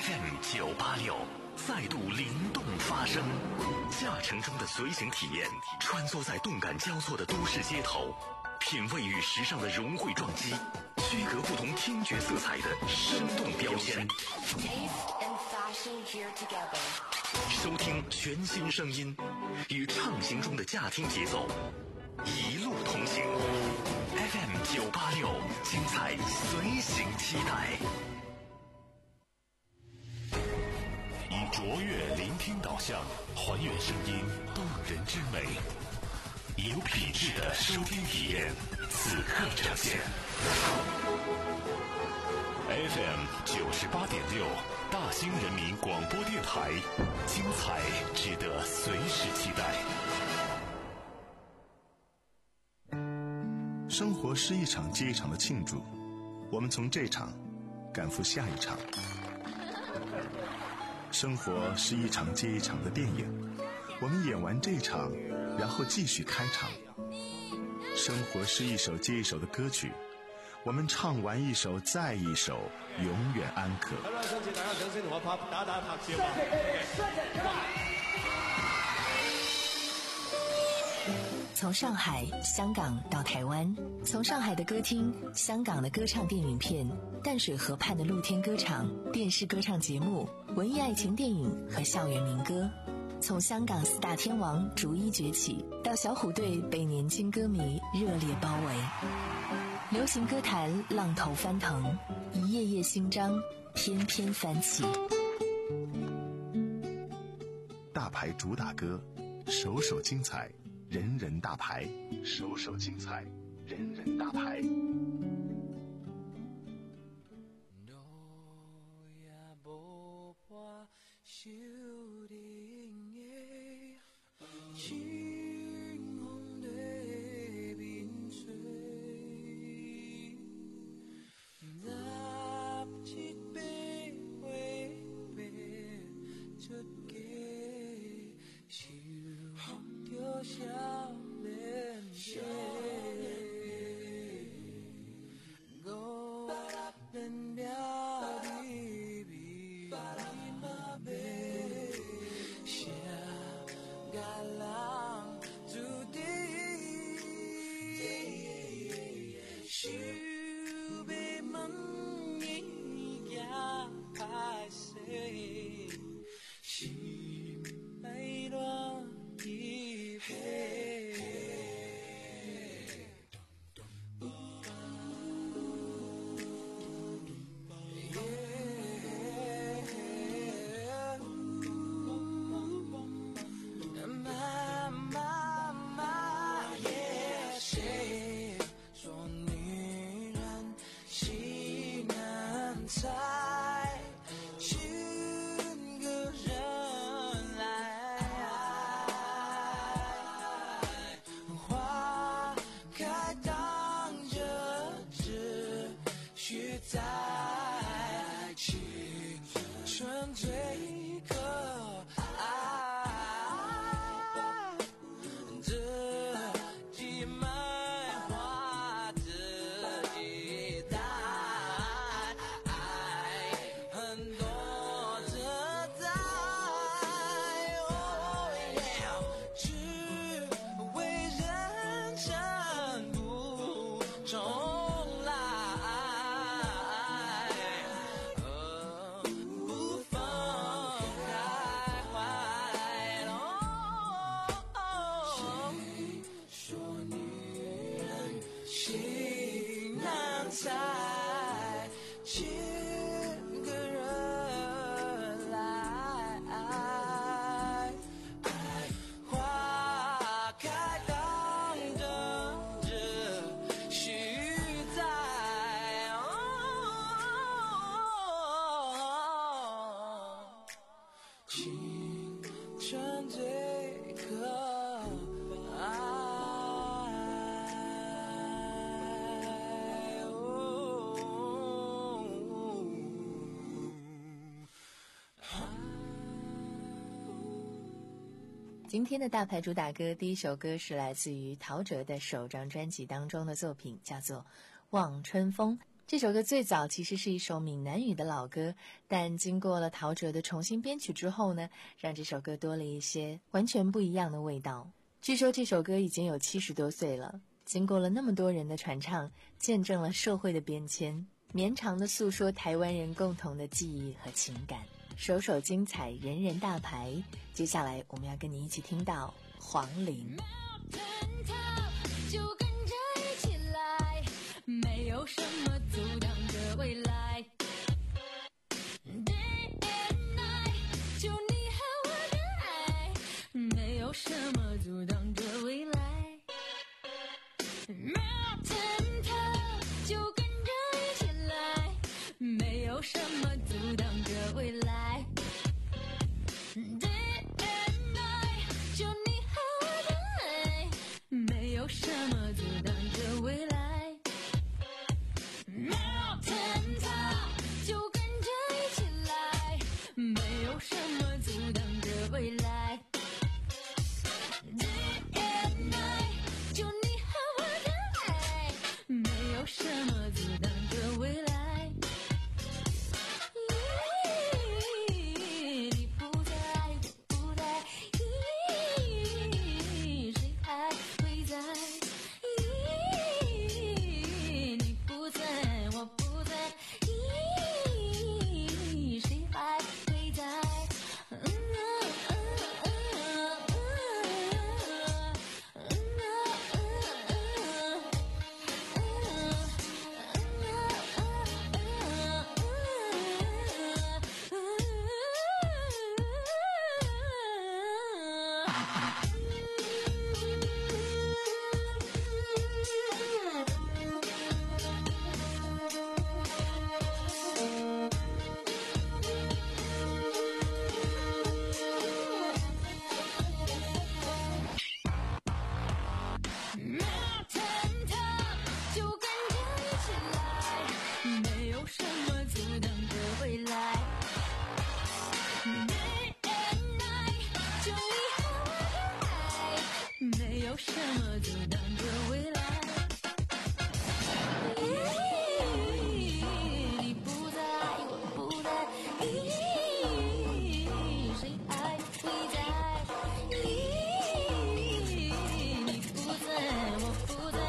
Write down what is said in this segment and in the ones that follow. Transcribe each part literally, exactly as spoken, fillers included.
F M 九八六再度灵动发声，驾乘中的随行体验，穿梭在动感交错的都市街头，品味与时尚的融汇撞击，区隔不同听觉色彩的生动标签。收听全新声音，与畅行中的驾听节奏，一路同行。F M 九八六，精彩随行期待。以卓越聆听导向，还原声音动人之美，以有品质的收听体验，此刻呈现。F M 九十八点六，大兴人民广播电台，精彩值得随时期待。 生活是一场接一场的庆祝，我们从这场赶赴下一场。生活是一场接一场的电影，我们演完这场，然后继续开场。生活是一首接一首的歌曲，我们唱完一首再一首，永远安可。 好啦，想請大家掌聲同我拍打打拍照啊！ 從上海、香港到台灣，從上海的歌廳、香港的歌唱電影片、淡水河畔的露天歌場、電視歌唱節目、文藝愛情電影和校園民歌，從香港四大天王逐一崛起，到小虎隊被年輕歌迷熱烈包圍。流行歌壇浪頭翻騰，一頁頁新章翩翩翻起。 大牌主打歌，首首精彩，人人大牌，首首精彩，人人大牌。 今天的大牌主打歌，第一首歌是来自于陶喆的首张专辑当中的作品，叫做《望春风》。 这首歌最早其实是一首闽南语的老歌，但经过了陶喆的重新编曲之后呢，让这首歌多了一些完全不一样的味道。据说这首歌已经有七十多岁了，经过了那么多人的传唱，见证了社会的变迁，绵长的诉说台湾人共同的记忆和情感，首首精彩，人人大牌。接下来我们要跟你一起听到黄龄。 就跟着一起来，没有什么阻挡着未来。Day and night， 就你和我的爱，没有什么阻挡着未来。Mountain top， 就跟着一起来，没有什么阻挡着未来。Day and night， 就你和我的爱，没有什么阻挡着未来。Mountain top， 就跟着一起来，没有什么阻挡着未来。Day and night， 就你和我的爱，没有什么阻挡着未来。你不在，我不在，谁还会在？你不在，我不在，谁还会在？Mountain top， 就跟着一起来，没有什么阻挡着未来。Day and night， 就你和我的爱，没有什么阻挡着未来。你不在，我不在，谁还会在？你不在，我不在，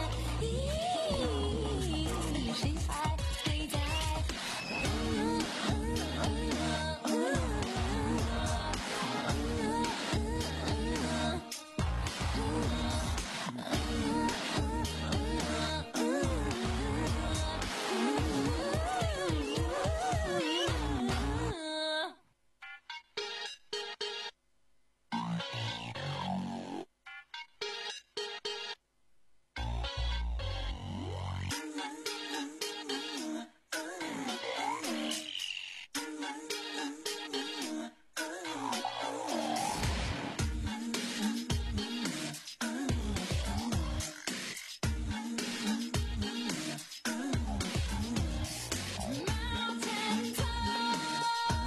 谁还会在？Mountain top，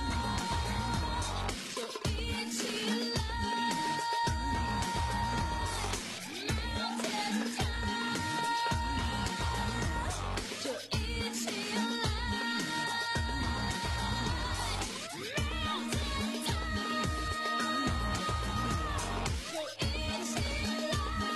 就一起来。Mountain top， 就一起来。Mountain top， 就一起来。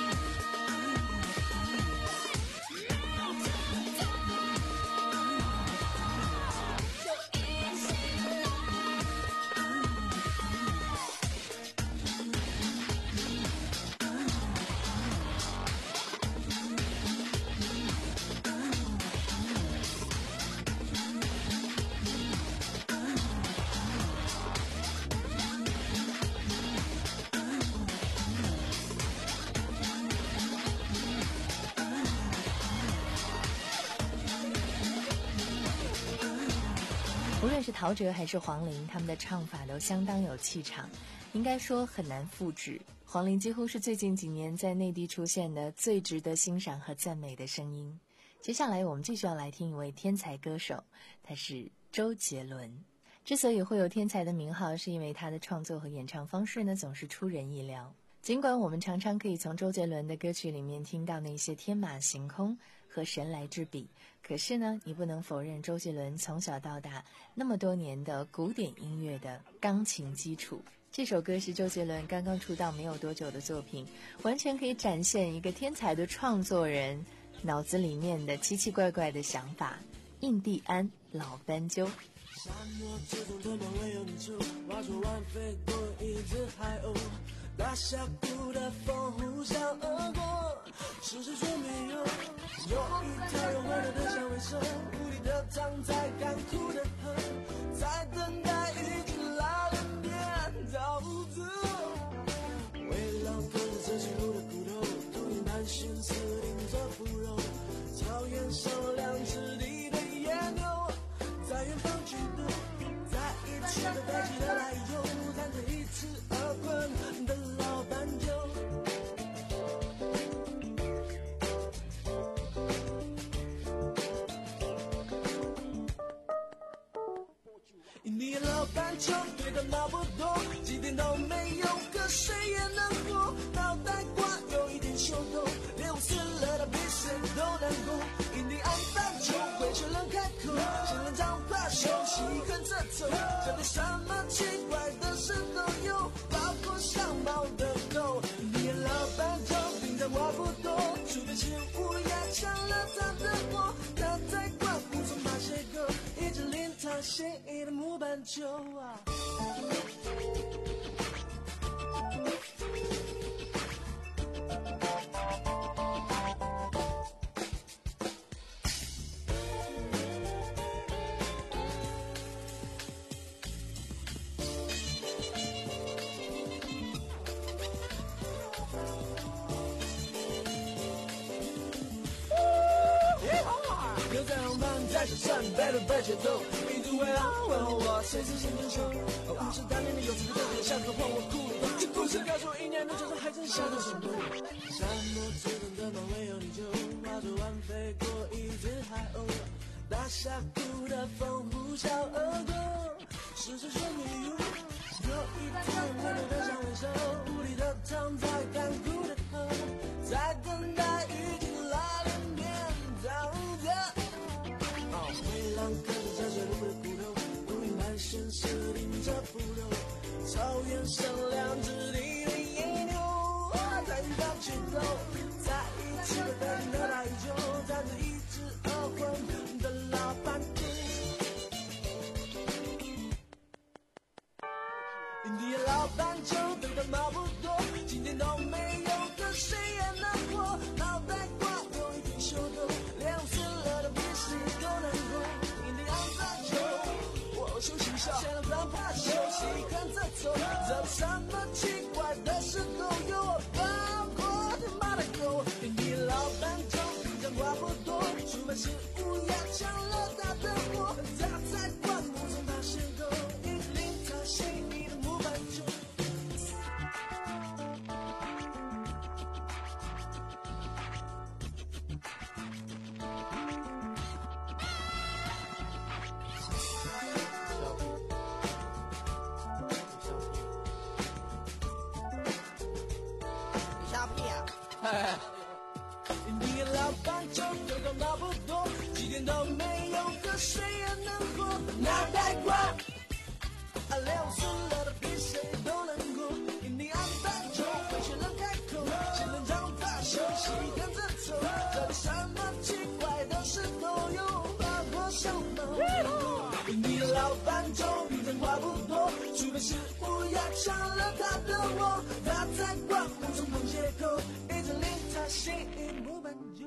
无论是陶喆还是黄龄，他们的唱法都相当有气场，应该说很难复制。黄龄几乎是最近几年在内地出现的最值得欣赏和赞美的声音。接下来我们继续要来听一位天才歌手，他是周杰伦。之所以会有天才的名号，是因为他的创作和演唱方式呢总是出人意料。尽管我们常常可以从周杰伦的歌曲里面听到那些天马行空和神来之笔。可是呢，你不能否认周杰伦从小到大那么多年的古典音乐的钢琴基础。这首歌是周杰伦刚刚出道没有多久的作品，完全可以展现一个天才的创作人脑子里面的奇奇怪怪的想法。印第安老斑鸠。 沙漠之中的梦唯有你住，划出弯飞过一只海鸥，大峡谷的风呼啸而过，是谁说没有？有一条用温柔的香味手，无力的躺在干枯的河，在等待雨季来临变逃走。为浪跟着这些路的骨头，秃鹰般心思顶着腐肉，草原上两只地的野牛，在远方举动，在一起的代际的来由，站着一次而困的老斑鸠。印第安老斑鸠对他脑不多，几点都没有，可谁也能活。脑袋瓜有一点秀逗，连死了的比谁都难过。印第安斑鸠会学人开口，仙人掌怕休息跟着走，这里什么奇怪的事都有，包括像猫的狗。印第安老斑鸠平常话不多，除非是乌鸦抢了他的窝，他在灌木丛爬斜沟，一只令他心仪的木斑鸠啊。又在红旁在手上背着白节奏，一直围绕问我谁是先天手。五十大年的有这个特别像个换我哭了，这故事告诉我一年的就是还真下到手。沙漠之中的梦唯有你就划着弯飞过一只海鸥，大峡谷的风呼啸而过，是谁说没有？有一条温柔的香味手，无力的躺在干枯的河，在等待雨季来临变逃走。灰狼跟着这些路的骨头，秃鹰般心思顶着腐肉，草原上两只地的野牛，在远方去走，在一起的北京的大宇宙，站着一只饿昏的老斑鸠。印第安老斑鸠对他毛不多，今天都没有，可谁也能活。脑袋瓜有一点秀逗，连死了的比谁都难过。印第安斑鸠，我休息下，先让他休息，跟着走，这什么奇怪的事都有，包括他妈的狗。印第安老斑鸠平常话不多，除非是乌鸦抢了他的窝，他在灌木丛爬斜沟，一直令他心仪的木斑鸠。印第安老斑鸠对他脑不多，几点都没有，可谁也能活。脑袋瓜啊，连死了的比谁都难过。印第安斑鸠会学人开口，仙人掌怕休息跟着走，这里什么奇怪的事都有，包括像猫的狗。印第安老斑鸠平常话不多，除非是乌鸦抢了他的窝，他在灌木丛旁斜沟，一直令他心仪木斑鸠。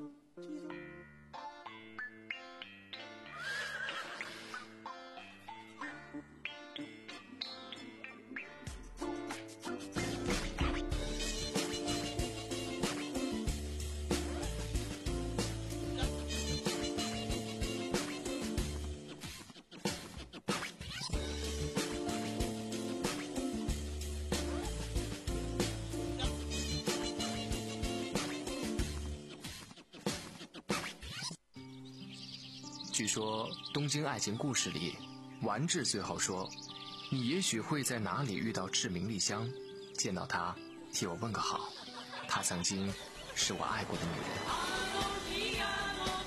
据说《东京爱情故事》里，丸治最后说：“你也许会在哪里遇到志明丽香，见到她，替我问个好。她曾经是我爱过的女人。”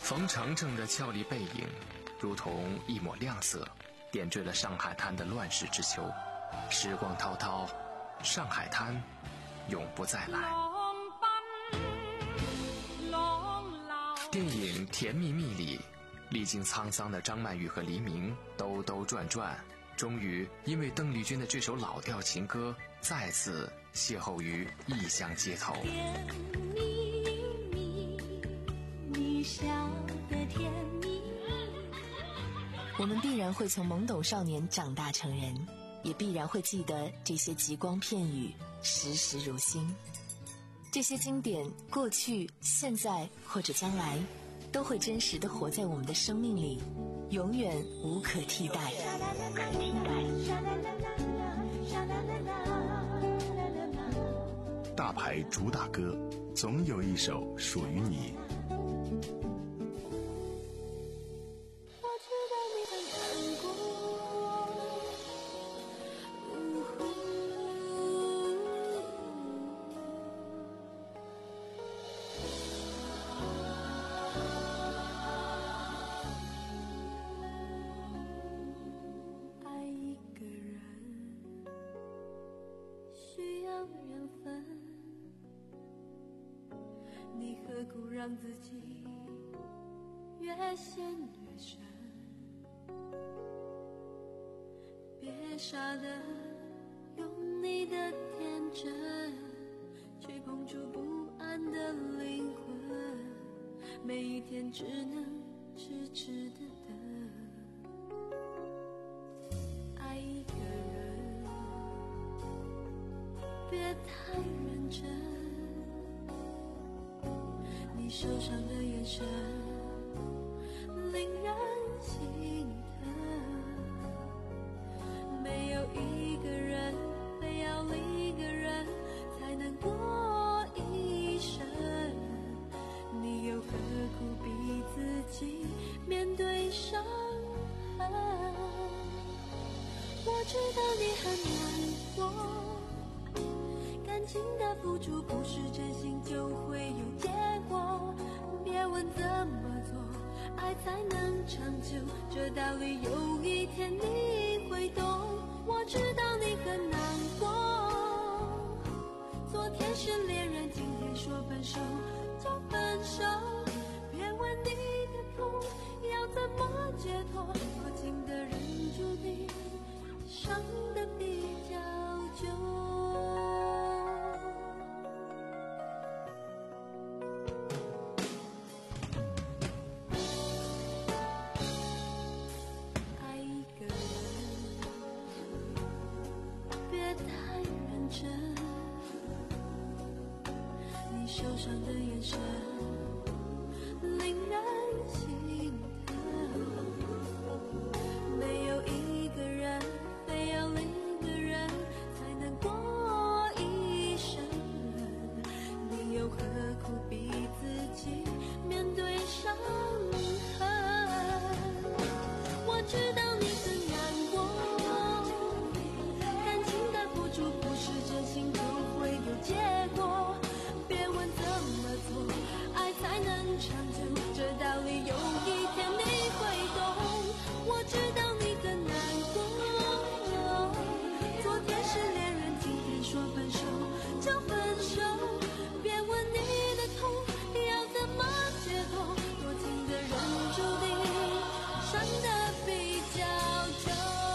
冯程程的俏丽背影如同一抹亮色，点缀了上海滩的乱世之秋。时光滔滔，上海滩永不再来。电影《甜蜜蜜》里，历经沧桑的张曼玉和黎明兜兜转转，终于因为邓丽君的这首老调情歌再次邂逅于异乡街头。 甜蜜蜜，你笑得甜蜜。 我们必然会从懵懂少年长大成人，也必然会记得这些极光片语，时时如新。这些经典，过去、现在或者将来，都会真实地活在我们的生命里，永远无可替代。 大牌主打歌，总有一首属于你。 我知道你很难过，爱一个人需要缘分，你何苦让自己越陷越深？别傻的用你的天真去碰触不安的灵魂，每一天只能痴痴的等。爱一个人别太认真，你受伤的眼神令人心疼，没有一个人非要另一个人才能过一生，你又何苦逼自己面对伤痕？我知道你很难过，感情的付出不是真心就会有结果，别问怎么做爱才能长久，这道理有一天你会懂。我知道你很难过，昨天是恋人，今天说分手就分手，别问你的痛要怎么解脱，多情的人注定伤得比较久。爱一个人别太认真，你受伤的眼神令人心疼，没有一个人非要另一个人才能过一生，你又何苦逼自己面对伤痕？我知道你很难过，感情的付出不是真心就会有结果，别问怎么做爱才能长久，这道理有一天你会懂。我知道你很难过，昨天是恋人，今天说分手就分手，别问你的痛要怎么解脱，多情的人注定伤得比较久。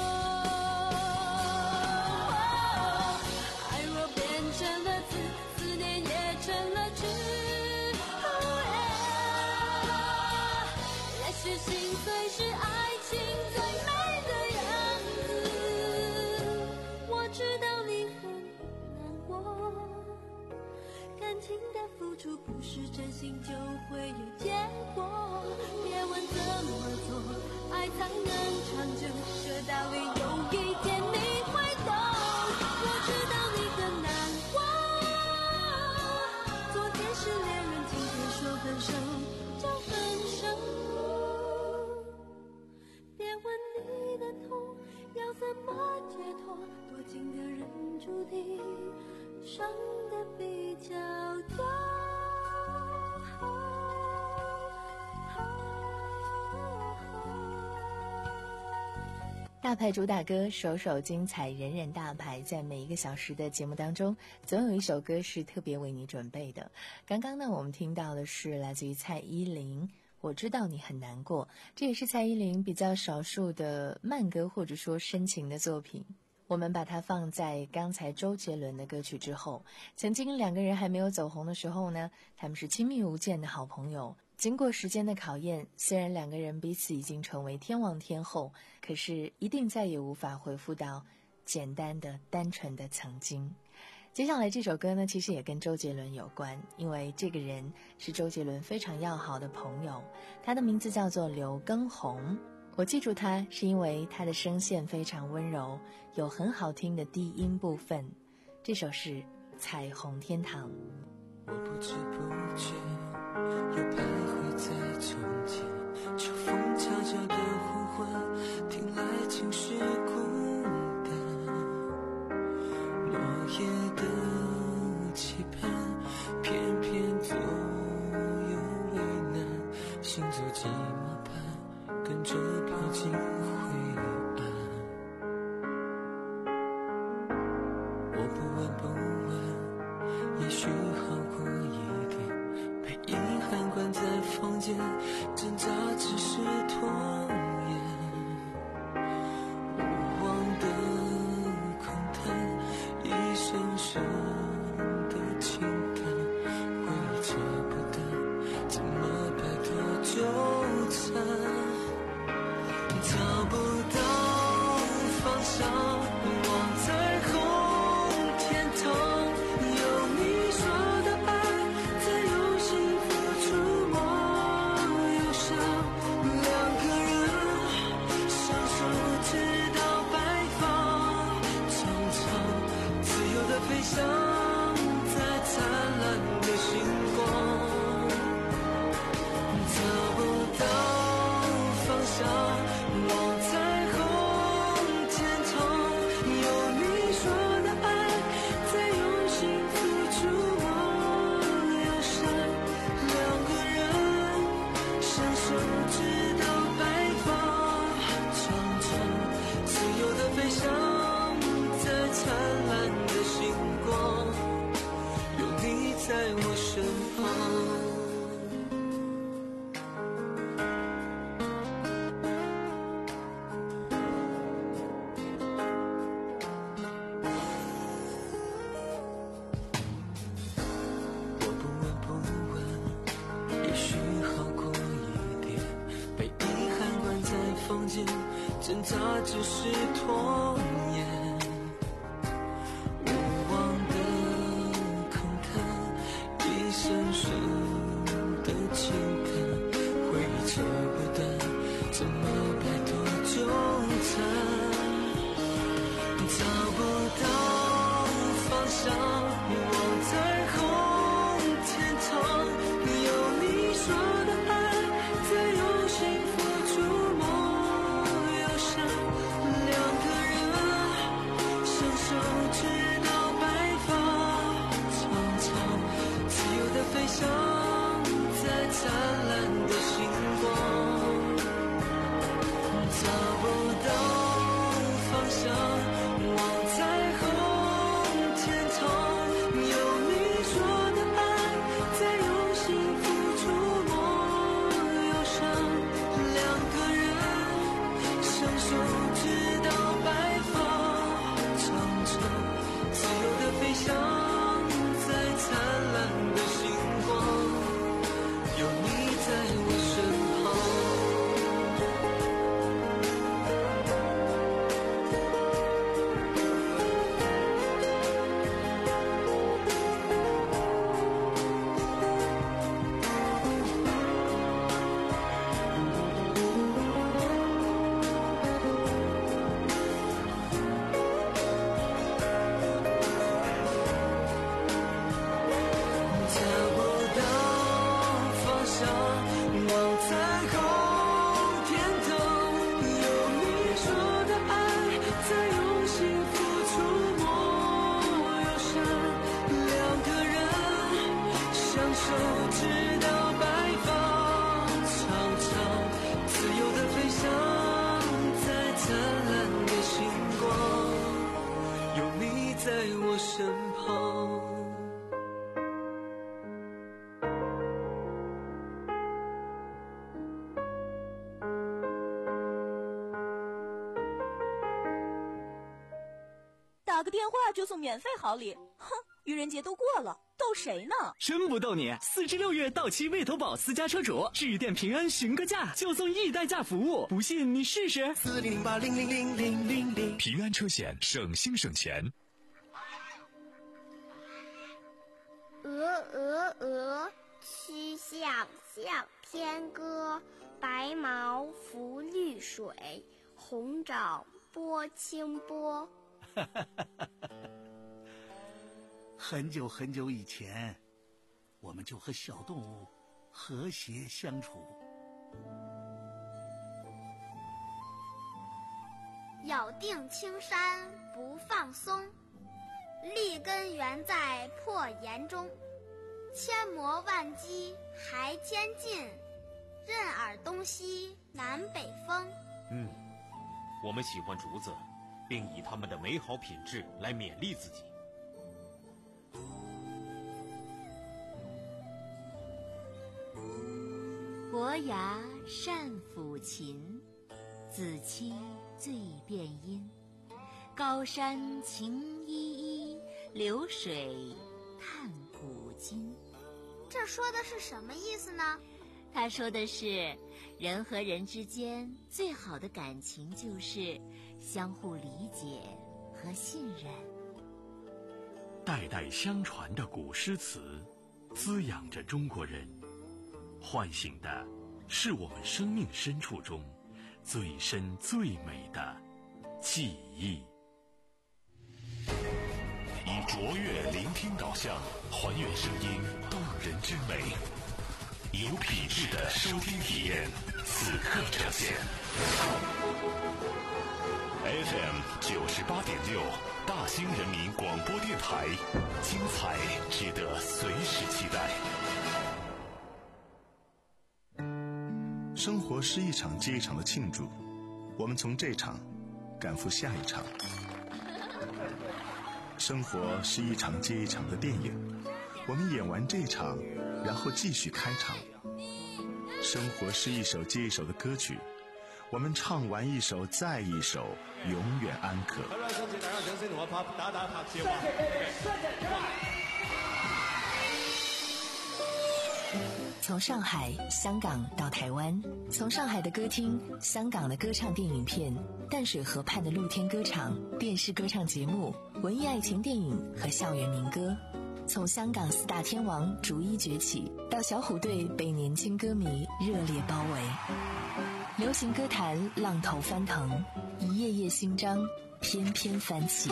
爱若变成了字，思念也成了痴。也许心碎是爱情最美的样子。我知道你很难过，感情的付出不是真心就会有结果，别问怎么做爱才能长久，这道理有一天你会懂。我知道你很难过，昨天是恋人，今天说分手就分手，别问你的痛要怎么解脱，多情的人注定伤得比较久。 大牌主打歌，首首精彩，人人大牌。在每一个小时的节目当中，总有一首歌是特别为你准备的。刚刚呢，我们听到的是来自于蔡依林，我知道你很难过，这也是蔡依林比较少数的慢歌或者说深情的作品。我们把它放在刚才周杰伦的歌曲之后。曾经两个人还没有走红的时候呢，他们是亲密无间的好朋友。经过时间的考验，虽然两个人彼此已经成为天王天后，可是一定再也无法恢复到简单的单纯的曾经。接下来这首歌呢，其实也跟周杰伦有关，因为这个人是周杰伦非常要好的朋友，他的名字叫做刘畊宏。我记住他是因为他的声线非常温柔，有很好听的低音部分。这首是《彩虹天堂》。 我不知不觉又徘徊在从前，秋风悄悄的呼唤，听来情绪孤单，落叶的期盼，偏偏左右为难，行走寂寞般跟着飘进灰暗。我不问不问，也许好过一点，被遗憾关在房间，挣扎只是拖延，无望的空谈，一声声的情感，回忆舍不得，怎么摆脱纠缠，找不到方向，望彩虹天堂，有你说的爱，在用心付出我忧伤，两个人相守直到白发，长长自由的飞翔在灿烂的星光，找不到方向，望彩虹天堂，有你说的爱，在用心付出我忧伤，两个人相守直到白发，长长自由的飞翔在灿烂的星光，有你在我身旁。我不问不问，也许好过一点，被遗憾关在房间，挣扎只是拖延，无望的空谈，一声声的情感，回忆扯不断，怎么摆脱纠缠，找不到方向，望彩虹天堂，有你说的爱，在用心付出我忧伤，两个人电话就送免费好礼，哼，愚人节都过了，逗谁呢？ 真不逗你，四至六月到期魏投保私家车主，致电平安询个价就送易代驾服务，不信你试试。 四零零八零零零零零零， 平安车险，省心省钱。 鹅鹅鹅，曲项向天歌，白毛浮绿水，红掌拨清波。 很久很久以前，我们就和小动物和谐相处。 咬定青山不放松，立根原在破岩中，千磨万击还坚劲，任尔东西南北风。 嗯，我们喜欢竹子，并以它们的美好品质来勉励自己。 伯牙善抚琴，子期最辨音。高山晴依依，流水探古今。 这说的是什么意思呢？ 他说的是，人和人之间最好的感情就是相互理解和信任。 代代相传的古诗词，滋养着中国人，唤醒的是我们生命深处中最深最美的记忆。以卓越聆听导向，还原声音动人之美，有品质的收听体验，此刻呈现。F M 九十八点六，大兴人民广播电台，精彩值得随时期待。 生活是一场接一场的庆祝，我们从这场赶赴下一场。生活是一场接一场的电影，我们演完这场，然后继续开场。生活是一首接一首的歌曲，我们唱完一首再一首，永远安可。 从上海、香港到台湾，从上海的歌厅、香港的歌唱电影片、淡水河畔的露天歌场、电视歌唱节目、文艺爱情电影和校园民歌，从香港四大天王逐一崛起，到小虎队被年轻歌迷热烈包围，流行歌坛浪头翻腾，一页页新章翩翩翻起。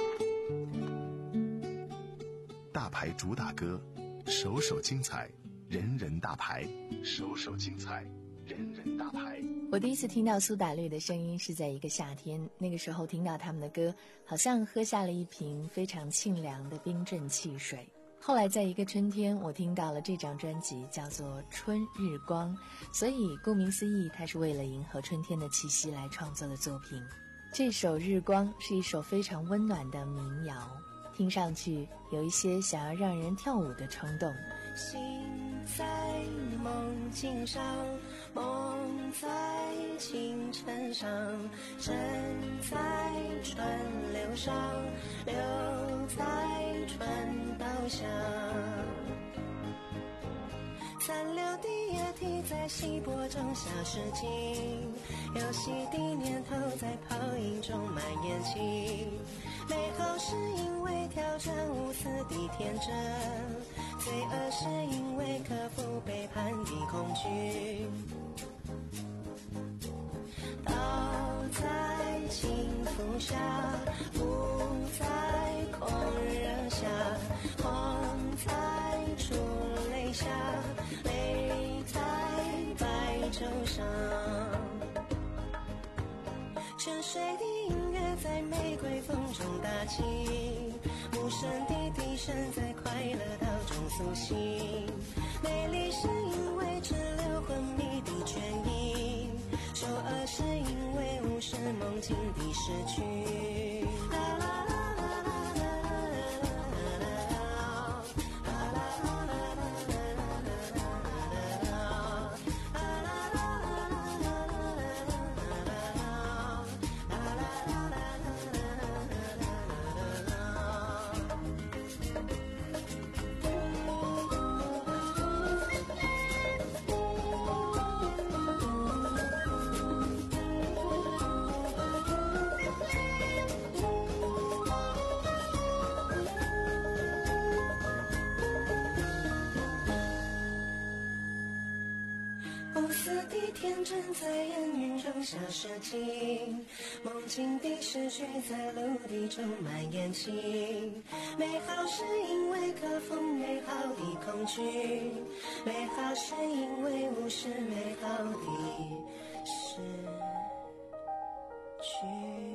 大牌主打歌，首首精彩，人人大牌，首首精彩，人人大牌。 我第一次听到苏打绿的声音是在一个夏天，那个时候听到他们的歌，好像喝下了一瓶非常清凉的冰镇汽水。后来在一个春天，我听到了这张专辑，叫做《春日光》，所以顾名思义，它是为了迎合春天的气息来创作的作品。这首《日光》是一首非常温暖的民谣，听上去有一些想要让人跳舞的冲动。 心在梦境上，梦在清晨上，身在川流上，流在川道下。三流的液体在稀薄中消失尽，游戏的念头在泡影中蔓延起。美好是因为挑战无私的天真，罪恶是因为克服背叛的恐惧。倒在幸福下，伏在狂热下，慌在出泪下，泪在白昼上。沉睡的音乐在玫瑰风中打起，无声的笛声在快乐道中苏醒。美丽是因为只留昏迷的倦意，丑恶是因为无视梦境的失去。啦啦下射精，梦境的诗句在陆地中蔓延起。美好是因为克服美好的恐惧，美好是因为无视美好的失去。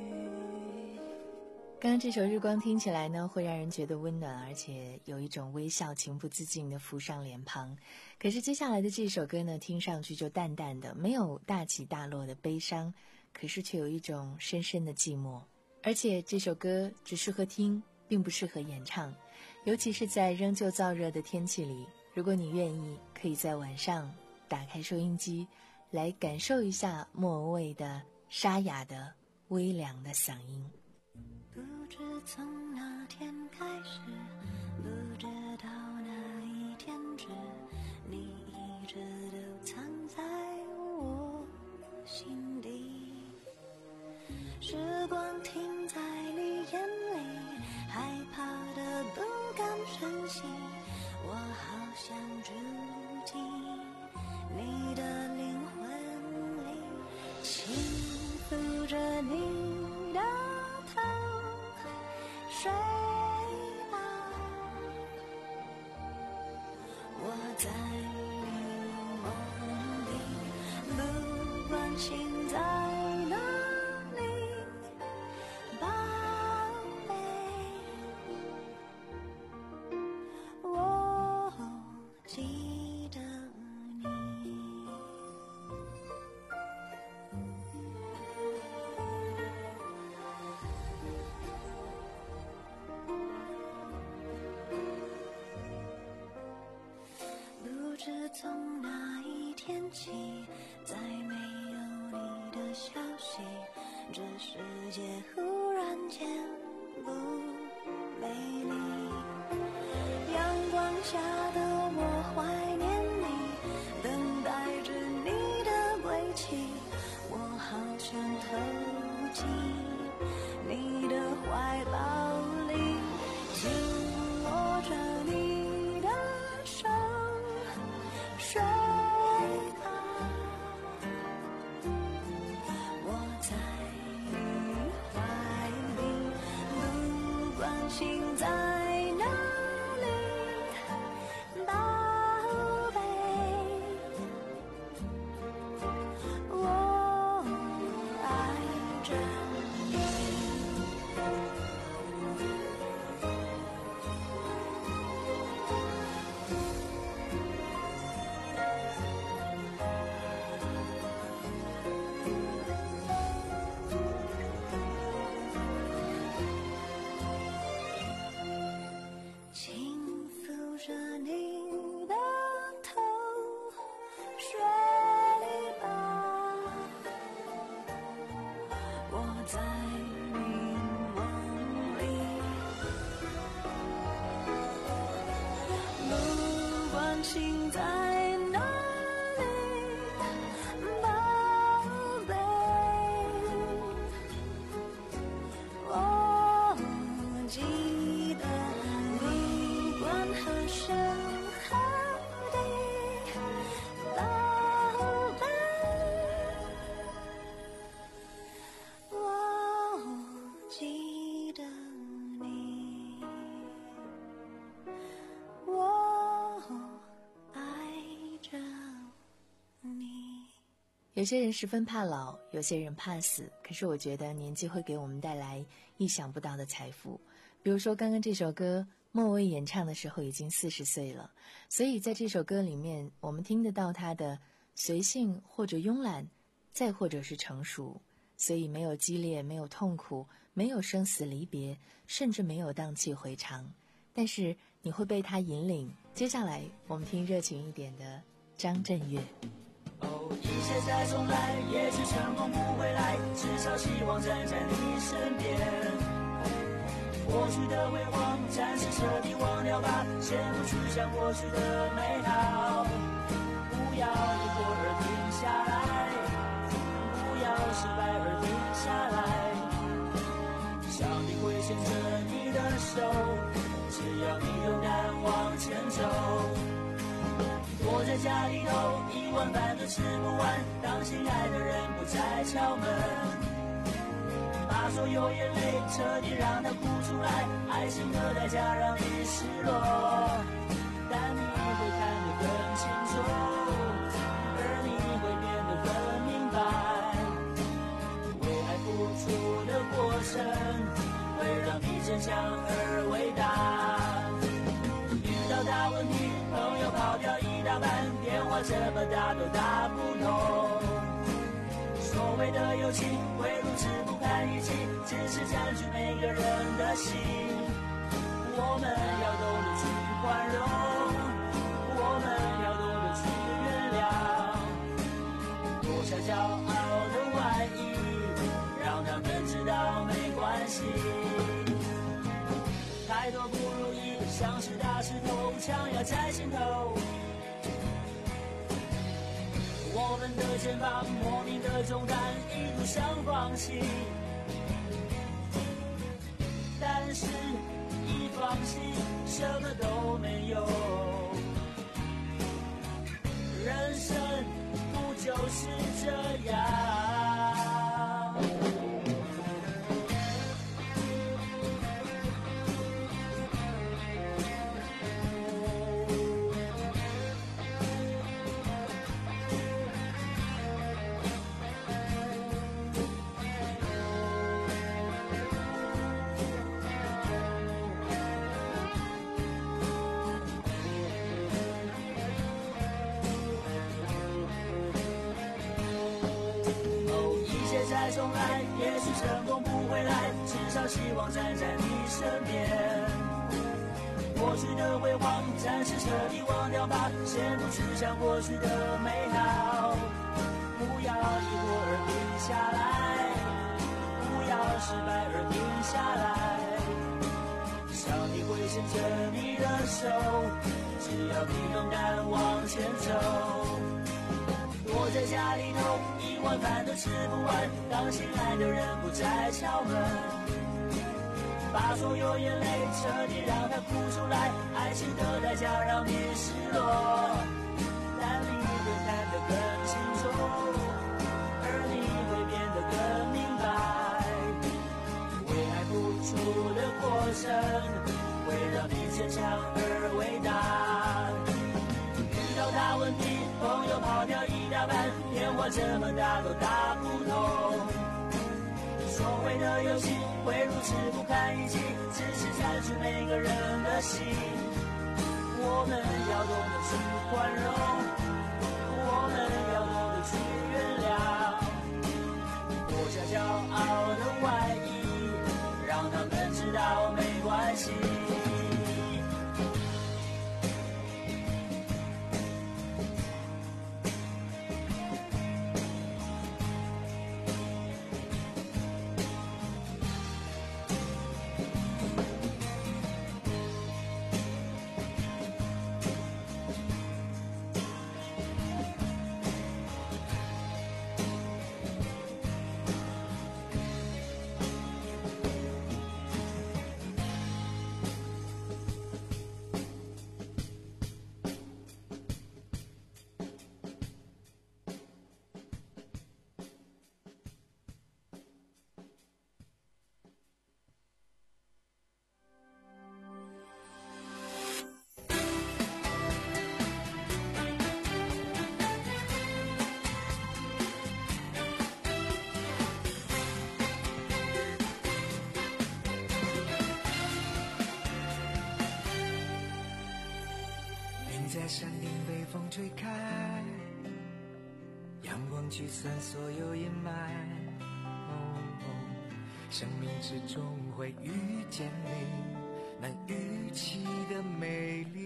刚刚这首《日光》听起来呢，会让人觉得温暖，而且有一种微笑情不自禁地浮上脸庞。可是接下来的这首歌呢，听上去就淡淡的，没有大起大落的悲伤，可是却有一种深深的寂寞。而且这首歌只适合听，并不适合演唱，尤其是在仍旧燥热的天气里。如果你愿意，可以在晚上打开收音机，来感受一下莫文蔚的沙哑的微凉的嗓音。 不知从哪天开始，不知道哪一天止，你一直都藏在我心底。时光停在你眼里，害怕的不敢深吸，我好想住进你的灵魂里，轻抚着你的头，睡吧，我在你梦里，不管心在哪里，宝贝，我记得你。不知从哪一天起，再没有你的消息，这世界忽然间不美丽。阳光下的我怀念你，等待着你的归期，我好想投进你的怀抱里，紧握着你的手，睡吧，我在你怀里，不管心在哪里，宝贝，我爱着你。轻抚着你的头，睡吧，我在你梦里，不管心在哪里，宝贝，我记得你管何时何地，宝贝，我记得你，我爱着你。 有些人十分怕老，有些人怕死，可是我觉得年纪会给我们带来意想不到的财富。比如说刚刚这首歌莫文蔚演唱的时候已经四十岁了，所以在这首歌里面我们听得到她的随性或者慵懒，再或者是成熟，所以没有激烈，没有痛苦，没有生死离别，甚至没有荡气回肠，但是你会被她引领。接下来我们听热情一点的张震岳。 哦，一切再重来，也许成功不会来，至少希望站在你身边。过去的辉煌，暂时彻底忘掉吧，先不去想过去的美好，不要一会儿停下来，不要失败而停下来，上帝会牵着你的手，只要你勇敢往前走。躲在家里头，一碗饭都吃不完，当当心爱的人不再敲门，把所有眼泪彻底让它哭出来，爱情的代价让你失落，但你会看得更清楚，而你会变得更明白，为爱付出的过程会让你坚强而伟大。遇到大问题，朋友跑掉一大半，电话这么打都打不通。所谓的友情会如此不堪一击，只是占据每个人的心。我们要懂得去宽容，我们要懂得去原谅，脱下骄傲的外衣，让他们知道没关系。太多不如意，像是大石头，强压在心头。我们的肩膀莫名的重担，一度想放弃，但是一放弃什么都没有。人生不就是这样？再重来，也许成功不会来，至少希望站在你身边。过去的辉煌暂时彻底忘掉吧，先不去想过去的美好，不要一哭而停下来，不要失败而停下来。上帝会牵着你的手，只要你勇敢往前走。躲在家里头，一碗饭都吃不完，当心爱的人不再敲门，把所有眼泪彻底让它哭出来，爱情的代价让你失落，但你会看得更清楚，而你会变得更明白，为爱付出的过程会让你坚强而伟大。遇到大问题，朋友跑掉一大半，电话这么打都打不通。所谓的友情会如此不堪一击，只是占据每个人的心。我们要懂得去宽容，我们要懂得去原谅，脱下骄傲的外衣，让他们知道没关系。 在山顶被风吹开，阳光驱散所有阴霾。哦哦，生命之中会遇见你，难预期的美丽，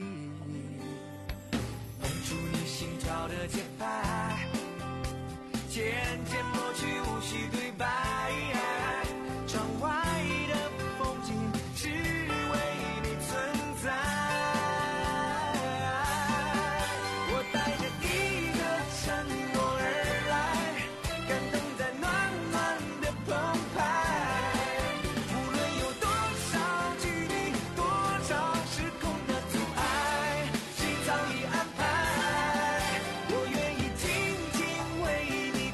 碰触你心跳的节拍，渐渐抹去无需对白。窗外的风景只为你存在。 我愿意紧紧为你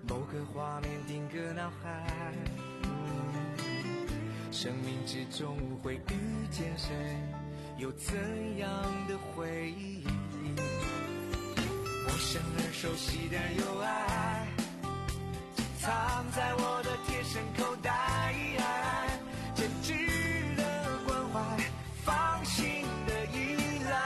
某个画面定格脑海，嗯，生命之中会遇见谁，有怎样的回忆？陌生而熟悉的有爱，藏在我的贴身口袋，真挚的关怀，放心的依赖。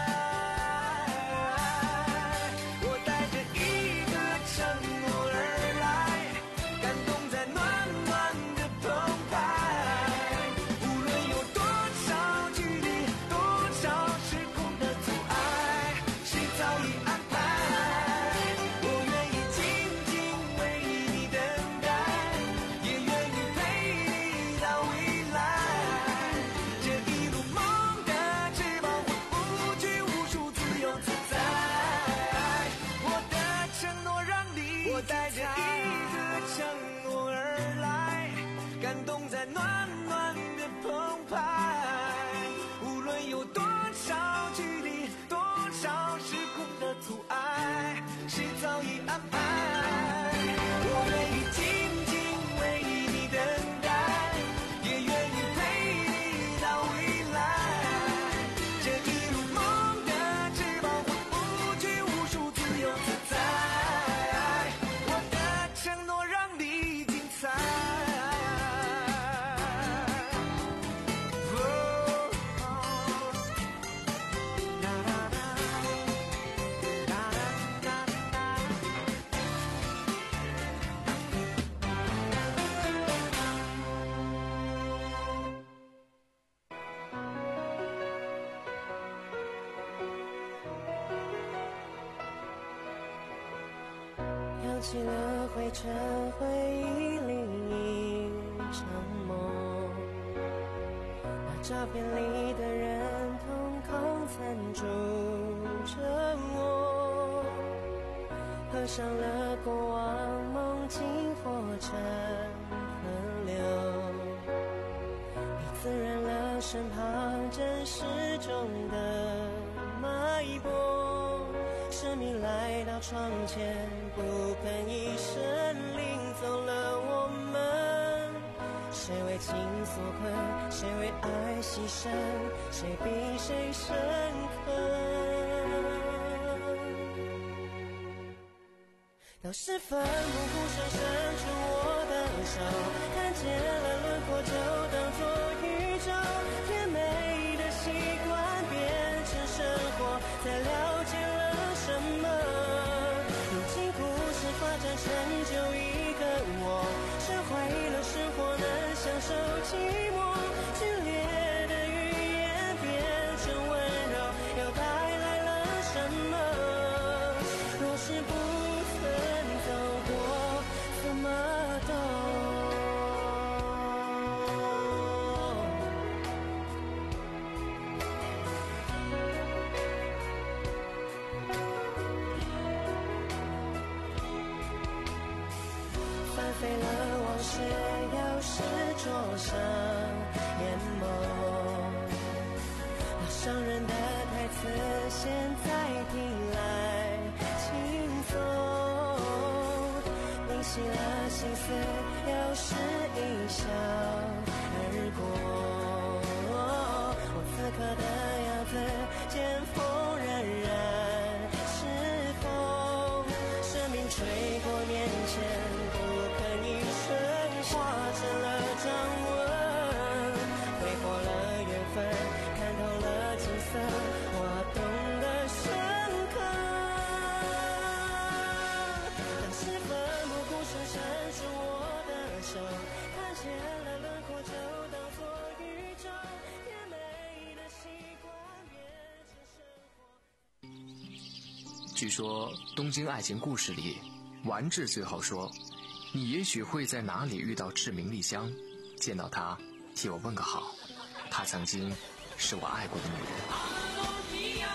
我带着一个承诺而来，感动在暖暖的澎湃。无论有多少距离，多少时空的阻碍，谁早已安排。我愿意静静为你等待，也愿意陪你到未来。这一路梦的翅膀会不拘无束，自由自在。我的承诺让你，我带着一个承诺而来，感动在暖暖的澎湃。无论有多少距离，多少时空的阻碍，谁早已安排。我愿意静静为你等待，也愿意陪你到未来。这一路梦的翅膀会不拘无束，自由自在。我的承诺让你精彩。 扬起了灰尘，回忆里一场梦。那照片里的人，瞳孔残住着我。合上了过往，梦境化成河流。你滋润了身旁真实中的脉搏。生命来到窗前，不肯一声领走了我们。谁为情所困，谁为爱牺牲，谁比谁深刻。到时奋不顾身伸出我的手，看见了轮廓就当作宇宙。甜美的习惯变成生活，才了解了什么。如今故事发展成就一个我，学会了生活能享受寂寞。剧烈的语言变成温柔，又带来了什么？若是不曾走过，怎么懂？翻飞了往事，又是灼伤眼眸。那伤人的台词，现在听来轻松。凝细了心思，又是一笑而过。我此刻的样子，见风冉冉是风。生命吹过面前，不肯一瞬化成了掌纹。挥霍了缘分，看透了景色，我懂得深刻。当时奋不顾身伸出我的手，看见了轮廓就当作宇宙。甜美的习惯变成生活。 据说《东京爱情故事》里，丸治最后说：“你也许会在哪里遇到志明丽香，见到她，替我问个好。她曾经是我爱过的女人。”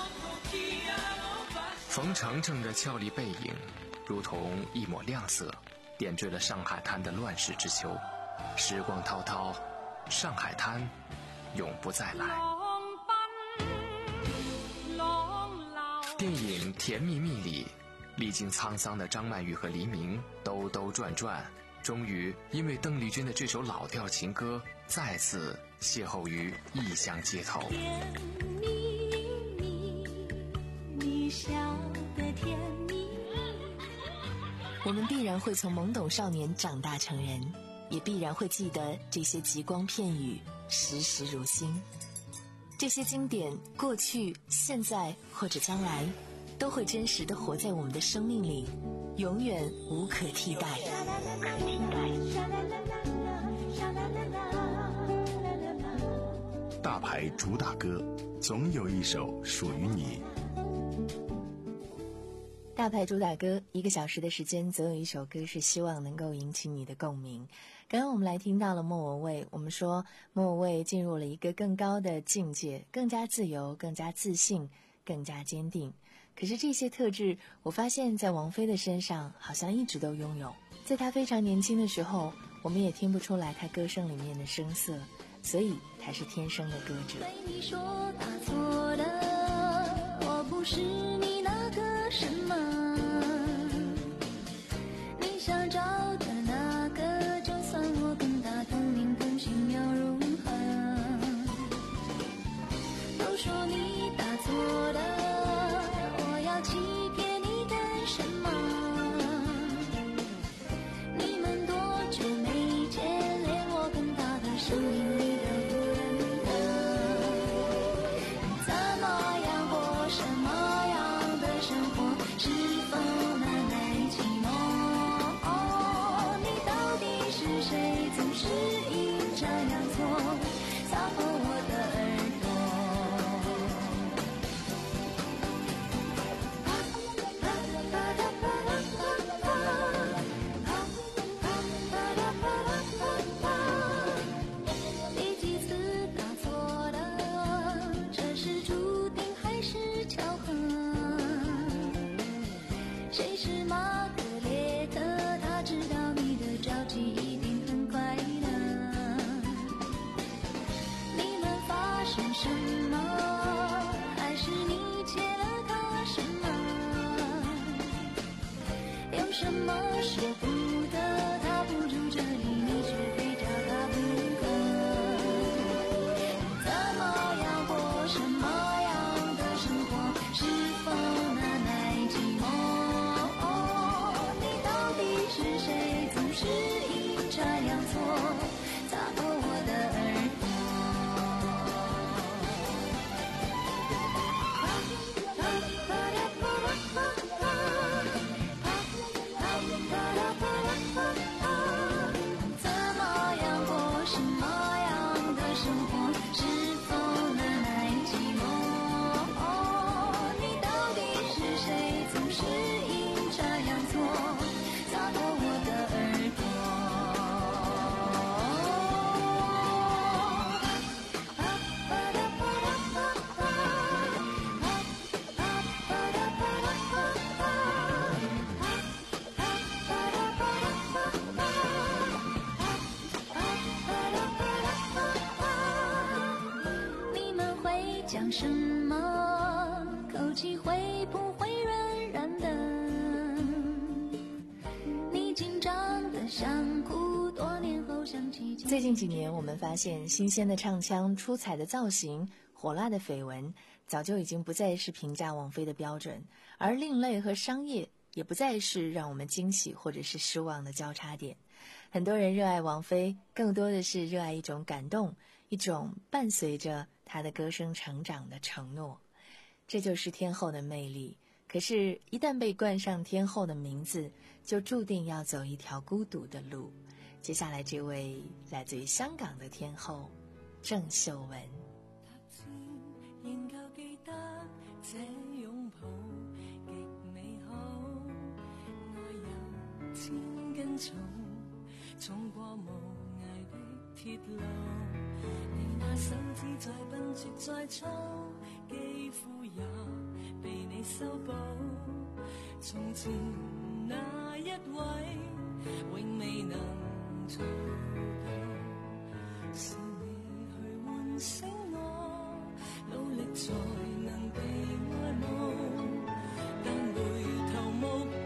冯程程的俏丽背影，如同一抹亮色，点缀了上海滩的乱世之秋。时光滔滔，上海滩永不再来。电影《甜蜜蜜》里， 历经沧桑的张曼玉和黎明兜兜转转，终于因为邓丽君的这首老调情歌再次邂逅于异乡街头。 甜蜜蜜，你笑得甜蜜。 我们必然会从懵懂少年长大成人，也必然会记得这些极光片语，时时如新。这些经典，过去、现在或者将来，都会真实地活在我们的生命里，永远无可替代。 大牌主打歌，总有一首属于你。 大牌主打歌，一个小时的时间，总有一首歌是希望能够引起你的共鸣。刚刚我们来听到了莫文蔚，我们说莫文蔚进入了一个更高的境界，更加自由，更加自信，更加坚定。可是这些特质，我发现在王菲的身上好像一直都拥有。在她非常年轻的时候，我们也听不出来她歌声里面的声色，所以她是天生的歌者。 对你说打错了，我不是你那个什么，你想找的那个，就算我更大更明更新又如何？都说你打错了，我要欺骗你干什么？你们多久没见，连我更大的声音你都不认得？怎么样过什么样的生活？是否难耐寂寞？哦，你到底是谁？总是阴差阳错，撒破我的耳朵。第几次打错了？这是注定还是巧合？谁是玛格丽特？他知道你的着急一定很快乐。你们发生什么？还是你欠了他什么？有什么舍不得？他不住这里，你却非找他不可。怎么样过什么样的生活？是否难耐寂寞？哦，你到底是谁？总是阴差阳错，擦破我的耳朵。怎么样过什么样的生活？是否难耐寂寞？哦，你到底是谁？总是阴差阳错，擦破我的耳朵。你们会讲什么？口气会不会软软的？你紧张的想哭，多年后想起。 最近几年，我们发现新鲜的唱腔、出彩的造型、火辣的绯闻，早就已经不再是评价王菲的标准，而另类和商业也不再是让我们惊喜或者是失望的交叉点。很多人热爱王菲，更多的是热爱一种感动，一种伴随着她的歌声成长的承诺。这就是天后的魅力。可是，一旦被冠上天后的名字，就注定要走一条孤独的路。接下来这位来自于香港的天后郑秀文。 仍舊記得這擁抱極美好，愛有千根草，衝過無涯的鐵路。你那手指再笨拙再粗，肌膚也被你修補。從前那一位永未能做到，是你去喚醒我，努力才能被愛慕，但回頭目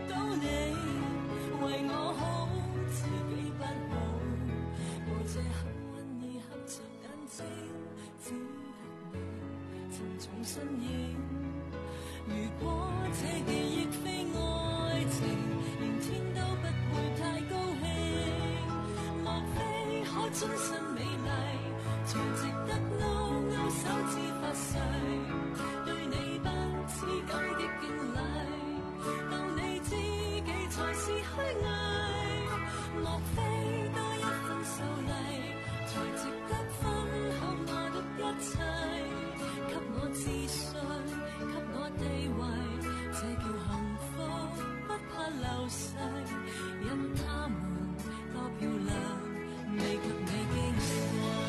重身影。如果這記憶非愛情，連天都不會太高興。莫非可終身美麗，才值得勾勾手指發誓，對你不知感激敬禮，當你知己才是虛偽。莫非多一份秀麗，才值得分享我的一切，給我自信，給我地位，這叫幸福，不怕流逝。任他們多漂亮，未及你矜貴。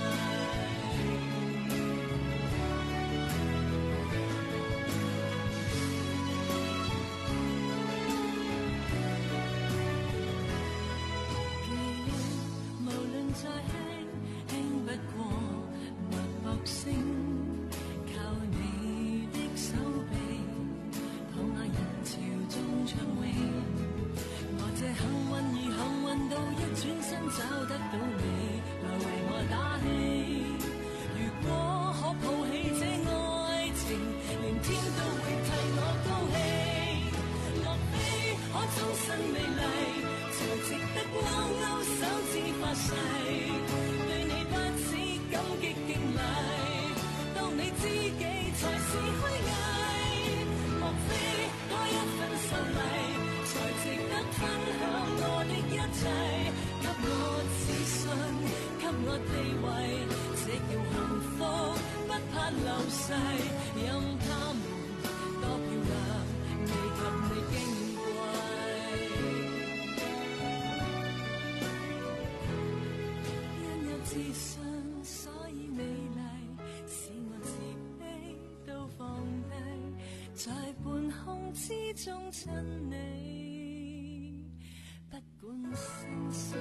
找得到你來為我打氣，如果可抱起這愛情，連天都會替我高興。莫非可終身美麗，才值得勾勾手指發誓，對你不止感激敬禮，當你知己才是虛偽。莫非多一份秀麗，才值得分享我的一切，給我自信，給我地位，這叫幸福，不怕流逝。任他們多漂亮，未及你矜貴。因有自信，所以美麗，使我自卑都放低，在半空之中親你，不管生死。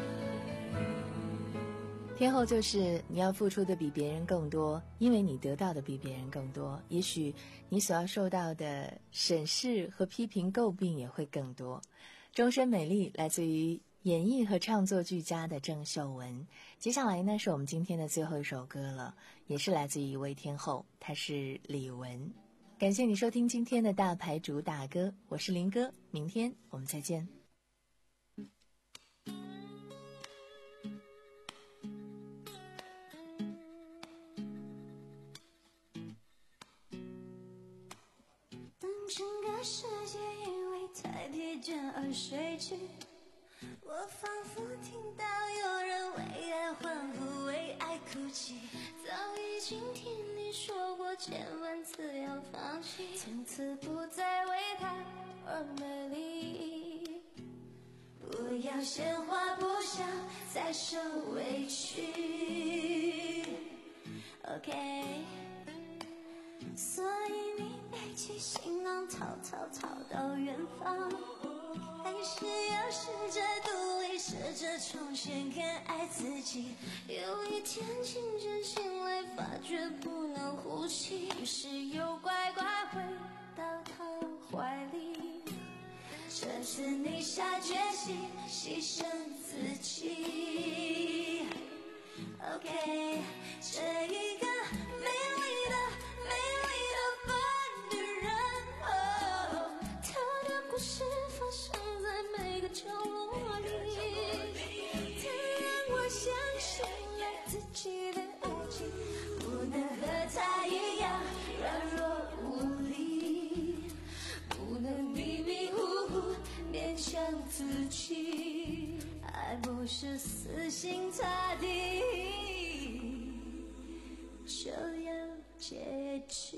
天后就是你要付出的比别人更多，因为你得到的比别人更多，也许你所要受到的审视和批评诟病也会更多。终身美丽来自于演绎和唱作俱佳的郑秀文。接下来呢是我们今天的最后一首歌了，也是来自于一位天后，她是李玟。感谢你收听今天的大牌主打歌，我是林哥，明天我们再见。 整个世界因为太疲倦而睡去，我仿佛听到有人为爱欢呼，为爱哭泣。早已经听你说过千万次要放弃，从此不再为他而美丽。不要闲话不想再受委屈 OK， 所以你背起行囊逃逃逃到远方，还是要试着独立，试着重新更爱自己。有一天清晨醒来发觉不能呼吸，于是又乖乖回到他怀里。这次你下决心牺牲自己 OK， 这一个美丽的美丽的笨女人哦，她的故事发生在每个角落里，她让我相信了自己的爱情不能和她一样软弱无力，不能迷迷糊糊勉强自己，爱不是死心塌地就要结局。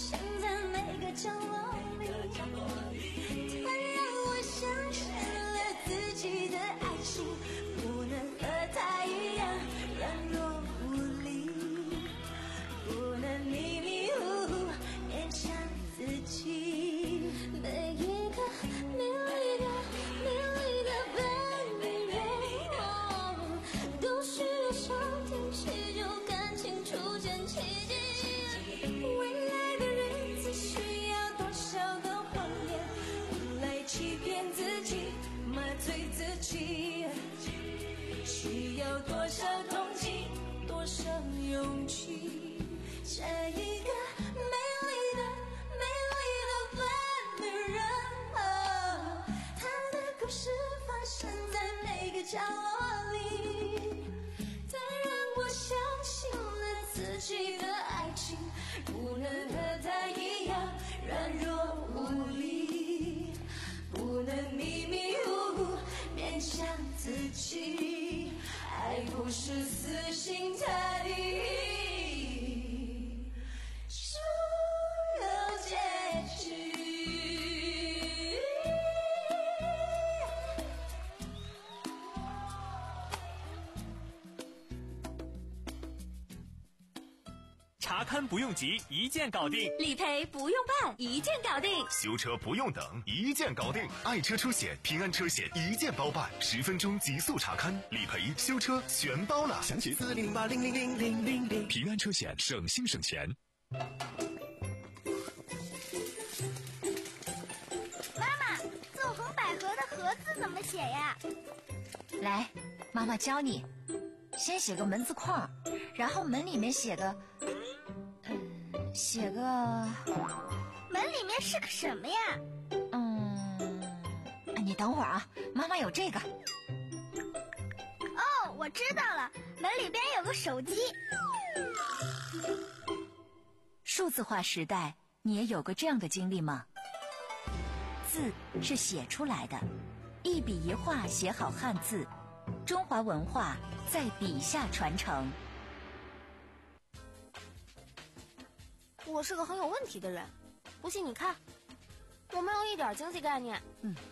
生在每个角落里，它让我相信了自己的爱情，不能和他一样软弱无力，不能迷迷糊糊勉强自己。每一个美丽的美丽的笨女人，哦，都需要上天祈求感情出现奇迹。未来的日子需要多少个谎言来欺骗自己，麻醉自己，需要多少同情，多少勇气。这一个美丽的美丽的笨女人，哦，她的故事发生在每个角落里，她让我相信了自己的爱情，不能和她一样软弱无力，不能迷迷糊糊勉强自己，爱不是死心塌地就有结局。 查勘不用急，一键搞定； 理赔不用办，一键搞定； 修车不用等，一键搞定。爱车出险，平安车险一键包办，十分钟极速查勘，理赔、修车全包了。详情四零八零零零零零零。平安车险，省心省钱。 妈妈，纵横捭阖的阖字怎么写呀？ 来，妈妈教你。先写个门字框，然后门里面写个，嗯，写个门里面是个什么呀？ 嗯，你等会儿啊，妈妈有这个。 哦，我知道了，门里边有个手机。 数字化时代，你也有过这样的经历吗？字是写出来的，一笔一画写好汉字，中华文化在笔下传承。 我是个很有问题的人，不信你看，我没有一点经济概念。 嗯，